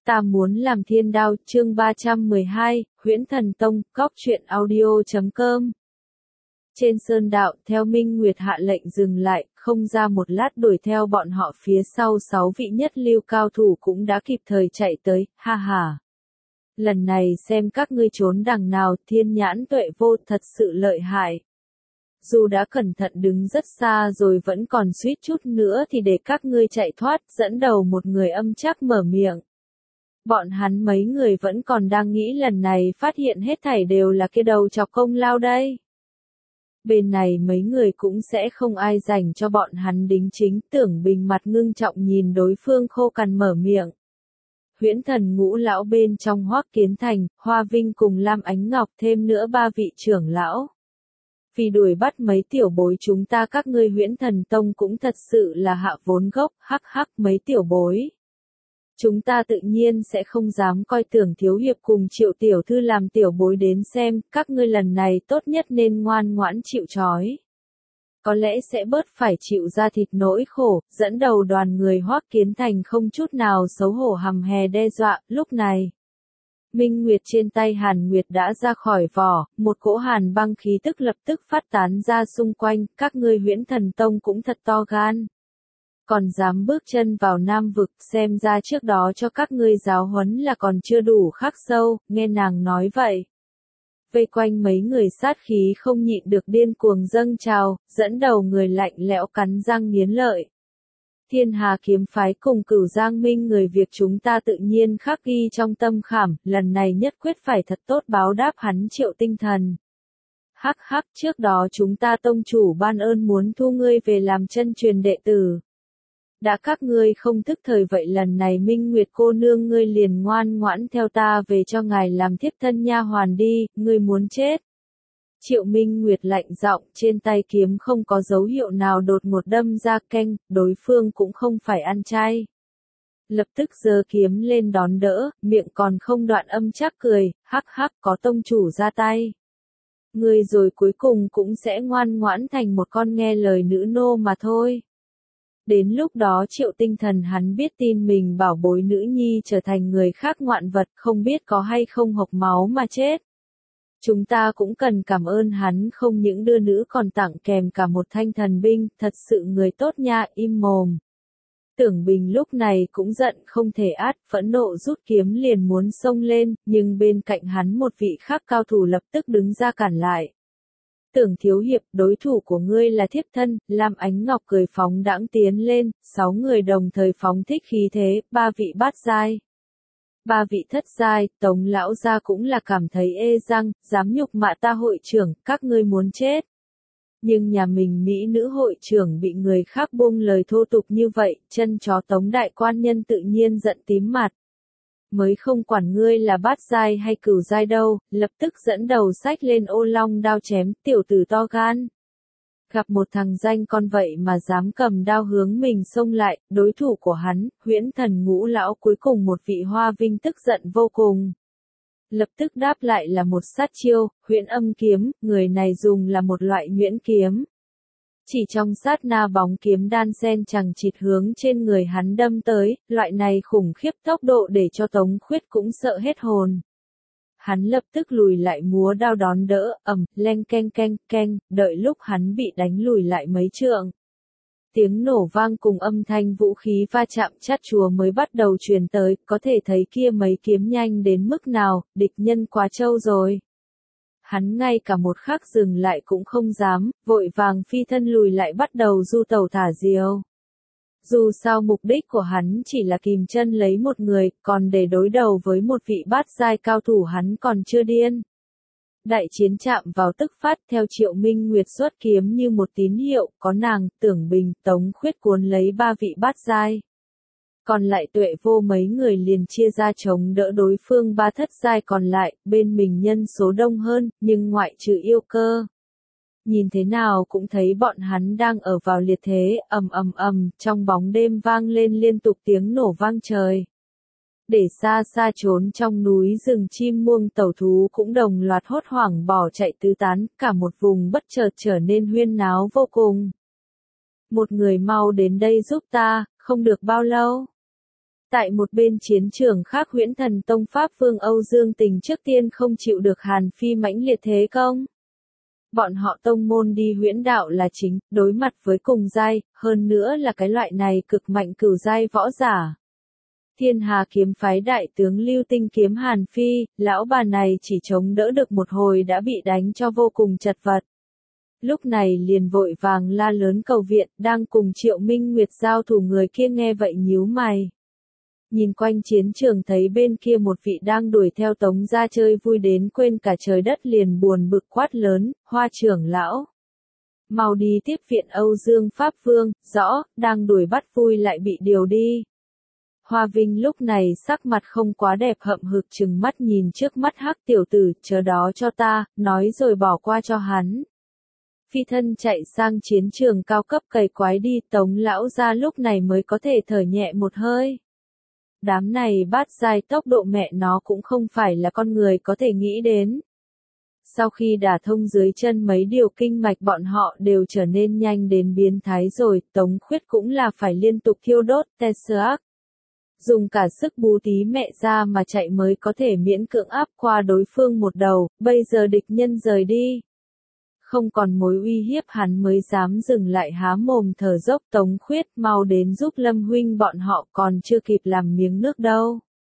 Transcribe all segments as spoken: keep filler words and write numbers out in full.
Ta muốn làm thiên đao, chương ba trăm mười hai, Huyễn Thần Tông, cóc truyện audio chấm com. Trên sơn đạo, theo Minh Nguyệt hạ lệnh dừng lại, không ra một lát đuổi theo bọn họ phía sau sáu vị nhất lưu cao thủ cũng đã kịp thời chạy tới, ha ha. Lần này xem các ngươi trốn đằng nào, thiên nhãn tuệ vô thật sự lợi hại. Dù đã cẩn thận đứng rất xa rồi vẫn còn suýt chút nữa thì để các ngươi chạy thoát, dẫn đầu một người âm chắc mở miệng. Bọn hắn mấy người vẫn còn đang nghĩ lần này phát hiện hết thảy đều là cái đầu chọc công lao đây. Bên này mấy người cũng sẽ không ai dành cho bọn hắn đính chính, Tưởng Bình mặt ngưng trọng nhìn đối phương khô cằn mở miệng. Huyễn Thần Ngũ lão bên trong Hoắc Kiến Thành, Hoa Vinh cùng Lam Ánh Ngọc thêm nữa ba vị trưởng lão. Vì đuổi bắt mấy tiểu bối chúng ta các ngươi Huyễn Thần Tông cũng thật sự là hạ vốn gốc, hắc hắc mấy tiểu bối. Chúng ta tự nhiên sẽ không dám coi Tưởng thiếu hiệp cùng Triệu tiểu thư làm tiểu bối đến xem, các ngươi lần này tốt nhất nên ngoan ngoãn chịu trói. Có lẽ sẽ bớt phải chịu ra thịt nỗi khổ, dẫn đầu đoàn người Hoắc Kiến Thành không chút nào xấu hổ hầm hè đe dọa, lúc này. Minh Nguyệt trên tay Hàn Nguyệt đã ra khỏi vỏ, một cỗ hàn băng khí tức lập tức phát tán ra xung quanh, các ngươi Huyễn Thần Tông cũng thật to gan. Còn dám bước chân vào Nam Vực, xem ra trước đó cho các ngươi giáo huấn là còn chưa đủ khắc sâu, nghe nàng nói vậy. Vây quanh mấy người sát khí không nhịn được điên cuồng dâng trào, dẫn đầu người lạnh lẽo cắn răng nghiến lợi. Thiên Hà kiếm phái cùng Cửu Giang Minh người Việt chúng ta tự nhiên khắc ghi trong tâm khảm, lần này nhất quyết phải thật tốt báo đáp hắn Triệu tinh thần. Hắc hắc, trước đó chúng ta tông chủ ban ơn muốn thu ngươi về làm chân truyền đệ tử. Đã các ngươi không thức thời vậy lần này Minh Nguyệt cô nương ngươi liền ngoan ngoãn theo ta về cho ngài làm thiếp thân nha hoàn đi, ngươi muốn chết. Triệu Minh Nguyệt lạnh giọng, trên tay kiếm không có dấu hiệu nào đột ngột đâm ra canh, đối phương cũng không phải ăn chay. Lập tức giơ kiếm lên đón đỡ, miệng còn không đoạn âm chắc cười, hắc hắc có tông chủ ra tay. Ngươi rồi cuối cùng cũng sẽ ngoan ngoãn thành một con nghe lời nữ nô mà thôi. Đến lúc đó Triệu tinh thần hắn biết tin mình bảo bối nữ nhi trở thành người khác ngoạn vật không biết có hay không hộc máu mà chết. Chúng ta cũng cần cảm ơn hắn không những đưa nữ còn tặng kèm cả một thanh thần binh, thật sự người tốt nha, im mồm. Tưởng Bình lúc này cũng giận không thể át, phẫn nộ rút kiếm liền muốn xông lên, nhưng bên cạnh hắn một vị khác cao thủ lập tức đứng ra cản lại. Tưởng thiếu hiệp, đối thủ của ngươi là thiếp thân, Lam Ánh Ngọc cười phóng đãng tiến lên, sáu người đồng thời phóng thích khí thế, ba vị bát giai. Ba vị thất giai, Tống lão gia cũng là cảm thấy ê răng, dám nhục mạ ta hội trưởng, các ngươi muốn chết. Nhưng nhà mình mỹ nữ hội trưởng bị người khác buông lời thô tục như vậy, chân chó Tống đại quan nhân tự nhiên giận tím mặt. Mới không quản ngươi là bát giai hay cửu giai đâu, lập tức dẫn đầu xách lên ô long đao chém, tiểu tử to gan. Gặp một thằng danh con vậy mà dám cầm đao hướng mình xông lại, đối thủ của hắn, Huyễn Thần Ngũ lão cuối cùng một vị Hoa Vinh tức giận vô cùng. Lập tức đáp lại là một sát chiêu, Huyễn Âm kiếm, người này dùng là một loại nhuyễn kiếm. Chỉ trong sát na bóng kiếm đan sen chẳng chịt hướng trên người hắn đâm tới, loại này khủng khiếp tốc độ để cho Tống Khuyết cũng sợ hết hồn. Hắn lập tức lùi lại múa đao đón đỡ, ầm, leng keng keng keng, đợi lúc hắn bị đánh lùi lại mấy trượng. Tiếng nổ vang cùng âm thanh vũ khí va chạm chát chúa mới bắt đầu truyền tới, có thể thấy kia mấy kiếm nhanh đến mức nào, địch nhân quá trâu rồi. Hắn ngay cả một khắc dừng lại cũng không dám, vội vàng phi thân lùi lại bắt đầu du tẩu thả diều. Dù sao mục đích của hắn chỉ là kìm chân lấy một người, còn để đối đầu với một vị bát giai cao thủ hắn còn chưa điên. Đại chiến chạm vào tức phát theo Triệu Minh Nguyệt xuất kiếm như một tín hiệu, có nàng, Tưởng Bình, Tống Khuyết cuốn lấy ba vị bát giai. Còn lại Tuệ Vô mấy người liền chia ra chống đỡ đối phương ba thất giai còn lại, bên mình nhân số đông hơn, nhưng ngoại trừ Yêu Cơ. Nhìn thế nào cũng thấy bọn hắn đang ở vào liệt thế, ầm ầm ầm, trong bóng đêm vang lên liên tục tiếng nổ vang trời. Để xa xa trốn trong núi rừng chim muông tẩu thú cũng đồng loạt hốt hoảng bỏ chạy tứ tán, cả một vùng bất chợt trở nên huyên náo vô cùng. Một người mau đến đây giúp ta, không được bao lâu. Tại một bên chiến trường khác, Huyễn Thần Tông Pháp Vương Âu Dương Tình trước tiên không chịu được Hàn Phi mãnh liệt thế công. Bọn họ tông môn đi huyễn đạo là chính, đối mặt với cùng giai, hơn nữa là cái loại này cực mạnh cửu giai võ giả. Thiên Hà kiếm phái đại tướng Lưu Tinh kiếm Hàn Phi, lão bà này chỉ chống đỡ được một hồi đã bị đánh cho vô cùng chật vật. Lúc này liền vội vàng la lớn cầu viện, đang cùng Triệu Minh Nguyệt giao thủ người kia nghe vậy nhíu mày. Nhìn quanh chiến trường thấy bên kia một vị đang đuổi theo Tống gia chơi vui đến quên cả trời đất, liền buồn bực quát lớn, Hoa trưởng lão. Mau đi tiếp viện Âu Dương Pháp Vương, rõ, đang đuổi bắt vui lại bị điều đi. Hoa Vinh lúc này sắc mặt không quá đẹp, hậm hực chừng mắt nhìn trước mắt hắc tiểu tử, chờ đó cho ta, nói rồi bỏ qua cho hắn. Phi thân chạy sang chiến trường cao cấp cày quái đi, Tống lão gia lúc này mới có thể thở nhẹ một hơi. Đám này bát giai tốc độ mẹ nó cũng không phải là con người có thể nghĩ đến. Sau khi đả thông dưới chân mấy điều kinh mạch, bọn họ đều trở nên nhanh đến biến thái rồi, Tống Khuyết cũng là phải liên tục thiêu đốt Tesseract. Dùng cả sức bú tí mẹ ra mà chạy mới có thể miễn cưỡng áp qua đối phương một đầu, bây giờ địch nhân rời đi. Không còn mối uy hiếp, hắn mới dám dừng lại há mồm thở dốc. Tống Khuyết, mau đến giúp Lâm huynh bọn họ, còn chưa kịp làm miếng nước đâu.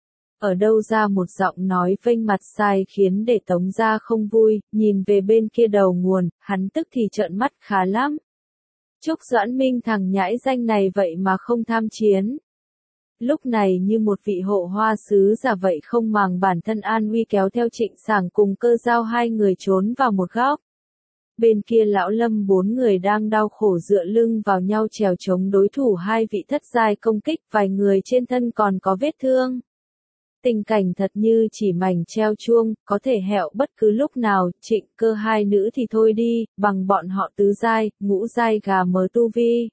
Ở đâu ra một giọng nói vênh mặt sai khiến để Tống gia không vui, nhìn về bên kia đầu nguồn, hắn tức thì trợn mắt khá lắm. Trúc Doãn Minh thằng nhãi danh này vậy mà không tham chiến. Lúc này như một vị hộ hoa sứ giả vậy, không màng bản thân an nguy kéo theo Trịnh Sảng cùng Cơ Giao hai người trốn vào một góc. Bên kia lão Lâm bốn người đang đau khổ dựa lưng vào nhau trèo chống đối thủ hai vị thất giai công kích, vài người trên thân còn có vết thương. Tình cảnh thật như chỉ mảnh treo chuông, có thể hẹo bất cứ lúc nào. Trịnh Cơ hai nữ thì thôi đi, bằng bọn họ tứ giai, ngũ giai gà mớ tu vi.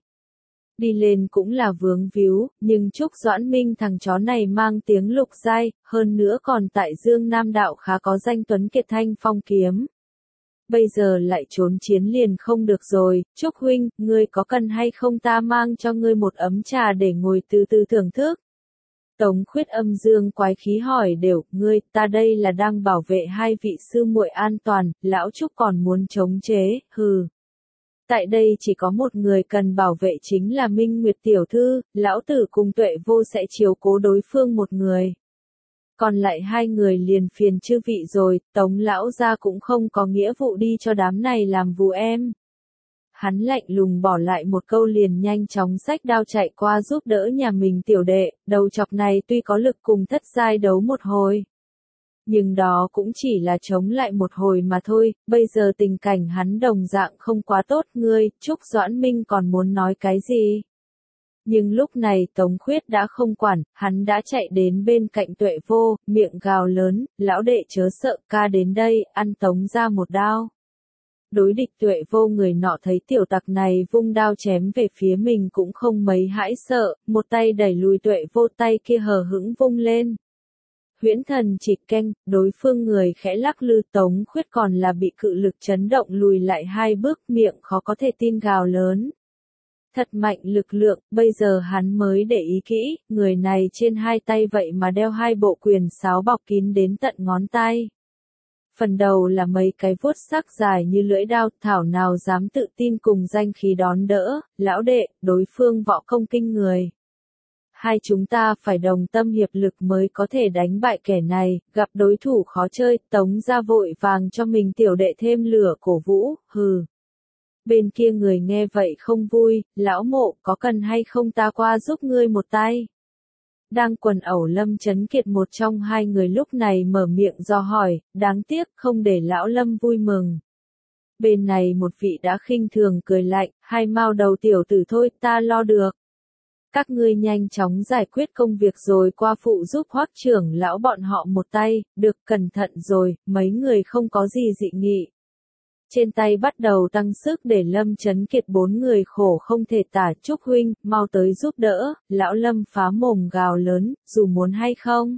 Đi lên cũng là vướng víu, nhưng Trúc Doãn Minh thằng chó này mang tiếng lục giai, hơn nữa còn tại Dương Nam Đạo khá có danh tuấn kiệt thanh phong kiếm. Bây giờ lại trốn chiến liền không được rồi. Trúc huynh, ngươi có cần hay không ta mang cho ngươi một ấm trà để ngồi từ từ thưởng thức? Tống Khuyết âm dương quái khí hỏi đều, ngươi, ta đây là đang bảo vệ hai vị sư muội an toàn, lão Trúc còn muốn chống chế, hừ. Tại đây chỉ có một người cần bảo vệ, chính là Minh Nguyệt tiểu thư, lão tử cùng Tuệ Vô sẽ chiếu cố đối phương một người. Còn lại hai người liền phiền chư vị rồi, Tống lão gia cũng không có nghĩa vụ đi cho đám này làm vù em. Hắn lạnh lùng bỏ lại một câu liền nhanh chóng xách đao chạy qua giúp đỡ nhà mình tiểu đệ, đầu chọc này tuy có lực cùng thất giai đấu một hồi. Nhưng đó cũng chỉ là chống lại một hồi mà thôi, bây giờ tình cảnh hắn đồng dạng không quá tốt. Ngươi, Trúc Doãn Minh còn muốn nói cái gì? Nhưng lúc này Tống Khuyết đã không quản, hắn đã chạy đến bên cạnh Tuệ Vô, miệng gào lớn, lão đệ chớ sợ, ca đến đây, ăn Tống ra một đao. Đối địch Tuệ Vô người nọ thấy tiểu tặc này vung đao chém về phía mình cũng không mấy hãi sợ, một tay đẩy lùi Tuệ Vô, tay kia hờ hững vung lên. Huyễn thần chỉ canh, đối phương người khẽ lắc lư, Tống Khuyết còn là bị cự lực chấn động lùi lại hai bước, miệng khó có thể tin gào lớn. Thật mạnh lực lượng, bây giờ hắn mới để ý kỹ, người này trên hai tay vậy mà đeo hai bộ quyền sáo bọc kín đến tận ngón tay. Phần đầu là mấy cái vuốt sắc dài như lưỡi đao, thảo nào dám tự tin cùng danh khí đón đỡ, lão đệ, đối phương võ công kinh người. Hai chúng ta phải đồng tâm hiệp lực mới có thể đánh bại kẻ này, gặp đối thủ khó chơi, Tống ra vội vàng cho mình tiểu đệ thêm lửa cổ vũ, hừ. Bên kia người nghe vậy không vui, lão Mộ, có cần hay không ta qua giúp ngươi một tay? Đang quần ẩu Lâm Chấn Kiệt một trong hai người lúc này mở miệng do hỏi, đáng tiếc không để lão Lâm vui mừng. Bên này một vị đã khinh thường cười lạnh, hai mao đầu tiểu tử thôi, ta lo được. Các ngươi nhanh chóng giải quyết công việc rồi qua phụ giúp Hoắc trưởng lão bọn họ một tay, được, cẩn thận rồi, mấy người không có gì dị nghị. Trên tay bắt đầu tăng sức để Lâm Chấn Kiệt bốn người khổ không thể tả. Trúc huynh, mau tới giúp đỡ, lão Lâm phá mồm gào lớn, dù muốn hay không.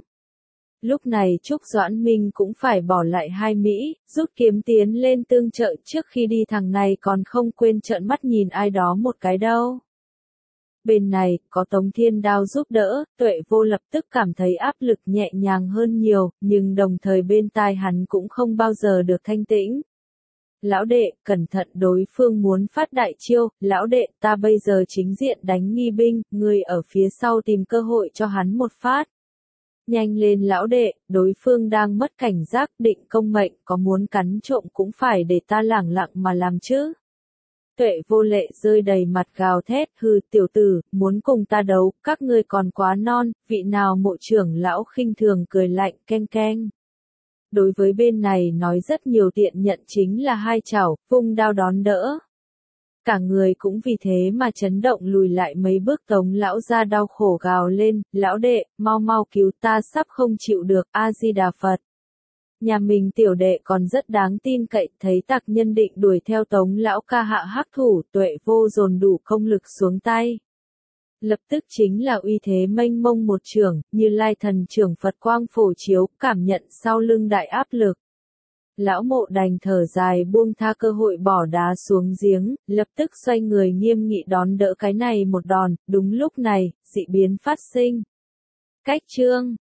Lúc này Trúc Doãn Minh cũng phải bỏ lại hai Mỹ, rút kiếm tiến lên tương trợ, trước khi đi thằng này còn không quên trợn mắt nhìn ai đó một cái đâu. Bên này, có Tống Thiên Đao giúp đỡ, Tuệ Vô lập tức cảm thấy áp lực nhẹ nhàng hơn nhiều, nhưng đồng thời bên tai hắn cũng không bao giờ được thanh tĩnh. Lão đệ, cẩn thận đối phương muốn phát đại chiêu, lão đệ, ta bây giờ chính diện đánh nghi binh, người ở phía sau tìm cơ hội cho hắn một phát. Nhanh lên lão đệ, đối phương đang mất cảnh giác, định công mệnh, có muốn cắn trộm cũng phải để ta lẳng lặng mà làm chứ. Tuệ Vô lệ rơi đầy mặt gào thét, hừ tiểu tử, muốn cùng ta đấu, các ngươi còn quá non, vị nào mộ trưởng lão khinh thường cười lạnh, keng keng. Đối với bên này nói rất nhiều tiện nhận chính là hai chảo, vung đao đón đỡ. Cả người cũng vì thế mà chấn động lùi lại mấy bước. Tống lão ra đau khổ gào lên, lão đệ, mau mau cứu ta sắp không chịu được, A-di-đà Phật. Nhà mình tiểu đệ còn rất đáng tin cậy, thấy tặc nhân định đuổi theo Tống lão ca hạ hắc thủ, Tuệ Vô dồn đủ công lực xuống tay. Lập tức chính là uy thế mênh mông một trường, Như Lai thần trưởng Phật quang phổ chiếu, cảm nhận sau lưng đại áp lực. Lão mộ đành thở dài buông tha cơ hội bỏ đá xuống giếng, lập tức xoay người nghiêm nghị đón đỡ cái này một đòn. Đúng lúc này, dị biến phát sinh. Cách chương